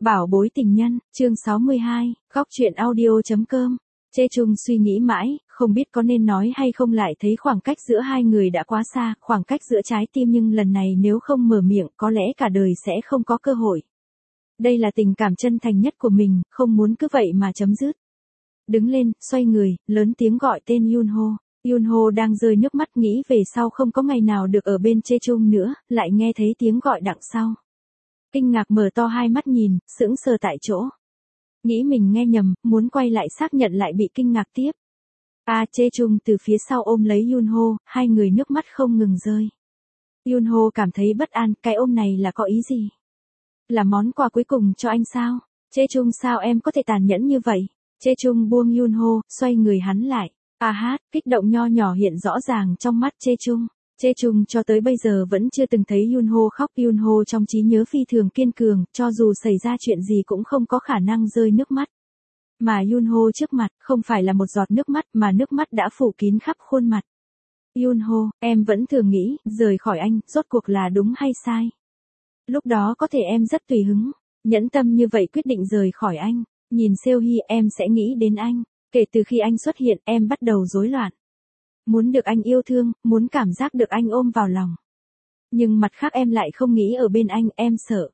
Bảo bối tình nhân, chương 62, góc truyện audio.com. Chê Chung suy nghĩ mãi, không biết có nên nói hay không, lại thấy khoảng cách giữa hai người đã quá xa, khoảng cách giữa trái tim, nhưng lần này nếu không mở miệng có lẽ cả đời sẽ không có cơ hội. Đây là tình cảm chân thành nhất của mình, không muốn cứ vậy mà chấm dứt. Đứng lên, xoay người, lớn tiếng gọi tên Yunho. Yunho đang rơi nước mắt, nghĩ về sau không có ngày nào được ở bên Chê Chung nữa, lại nghe thấy tiếng gọi đằng sau. Kinh ngạc mở to hai mắt nhìn, sững sờ tại chỗ. Nghĩ mình nghe nhầm, muốn quay lại xác nhận lại bị kinh ngạc tiếp. Chê Chung từ phía sau ôm lấy Yunho, hai người nước mắt không ngừng rơi. Yunho cảm thấy bất an, cái ôm này là có ý gì? Là món quà cuối cùng cho anh sao? Chê Chung, sao em có thể tàn nhẫn như vậy? Chê Chung buông Yunho, xoay người hắn lại. Kích động nho nhỏ hiện rõ ràng trong mắt Chê Chung. Chê Chung cho tới bây giờ vẫn chưa từng thấy Yunho khóc. Yunho trong trí nhớ phi thường kiên cường, cho dù xảy ra chuyện gì cũng không có khả năng rơi nước mắt. Mà Yunho trước mặt, không phải là một giọt nước mắt mà nước mắt đã phủ kín khắp khuôn mặt. Yunho, em vẫn thường nghĩ, rời khỏi anh, rốt cuộc là đúng hay sai? Lúc đó có thể em rất tùy hứng, nhẫn tâm như vậy quyết định rời khỏi anh. Nhìn Seohee em sẽ nghĩ đến anh. Kể từ khi anh xuất hiện, em bắt đầu rối loạn. Muốn được anh yêu thương, muốn cảm giác được anh ôm vào lòng. Nhưng mặt khác em lại không nghĩ ở bên anh, em sợ.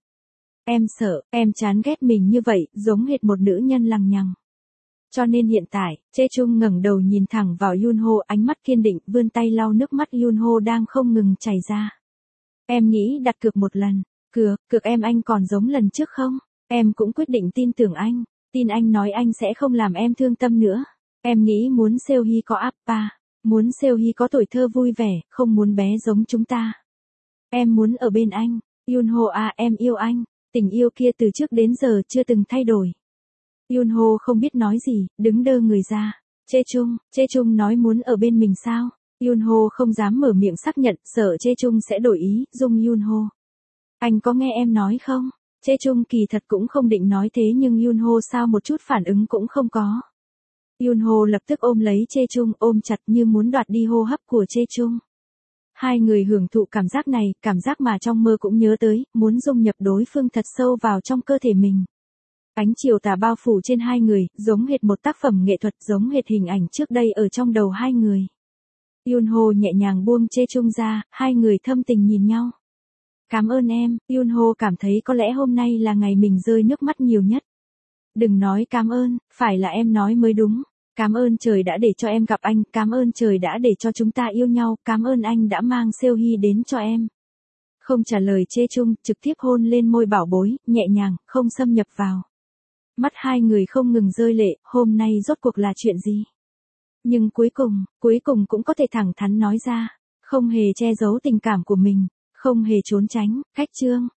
Em chán ghét mình như vậy, giống hệt một nữ nhân lằng nhằng. Cho nên hiện tại, Chê Chung ngẩng đầu nhìn thẳng vào Yunho, ánh mắt kiên định, vươn tay lau nước mắt Yunho đang không ngừng chảy ra. Em nghĩ đặt cược một lần. Cược anh còn giống lần trước không? Em cũng quyết định tin tưởng anh. Tin anh nói anh sẽ không làm em thương tâm nữa. Em nghĩ muốn Seohee có Appa. Muốn Seohee có tuổi thơ vui vẻ, không muốn bé giống chúng ta. Em muốn ở bên anh. Yunho em yêu anh. Tình yêu kia từ trước đến giờ chưa từng thay đổi. Yunho không biết nói gì, đứng đơ người ra. Chê Chung nói muốn ở bên mình sao? Yunho không dám mở miệng xác nhận, sợ Chê Chung sẽ đổi ý, dung Yunho. Anh có nghe em nói không? Chê Chung kỳ thật cũng không định nói thế, nhưng Yunho sao một chút phản ứng cũng không có. Yunho lập tức ôm lấy Chê Chung, ôm chặt như muốn đoạt đi hô hấp của Chê Chung. Hai người hưởng thụ cảm giác này, cảm giác mà trong mơ cũng nhớ tới, muốn dung nhập đối phương thật sâu vào trong cơ thể mình. Ánh chiều tà bao phủ trên hai người, giống hệt một tác phẩm nghệ thuật, giống hệt hình ảnh trước đây ở trong đầu hai người. Yunho nhẹ nhàng buông Chê Chung ra, hai người thâm tình nhìn nhau. Cảm ơn em. Yunho cảm thấy có lẽ hôm nay là ngày mình rơi nước mắt nhiều nhất. Đừng nói cảm ơn, phải là em nói mới đúng. Cảm ơn trời đã để cho em gặp anh, cảm ơn trời đã để cho chúng ta yêu nhau, cảm ơn anh đã mang Seohee đến cho em. Không trả lời Chê Chung, trực tiếp hôn lên môi bảo bối, nhẹ nhàng, không xâm nhập vào. Mắt hai người không ngừng rơi lệ, hôm nay rốt cuộc là chuyện gì? Nhưng cuối cùng cũng có thể thẳng thắn nói ra, không hề che giấu tình cảm của mình, không hề trốn tránh, cách chương.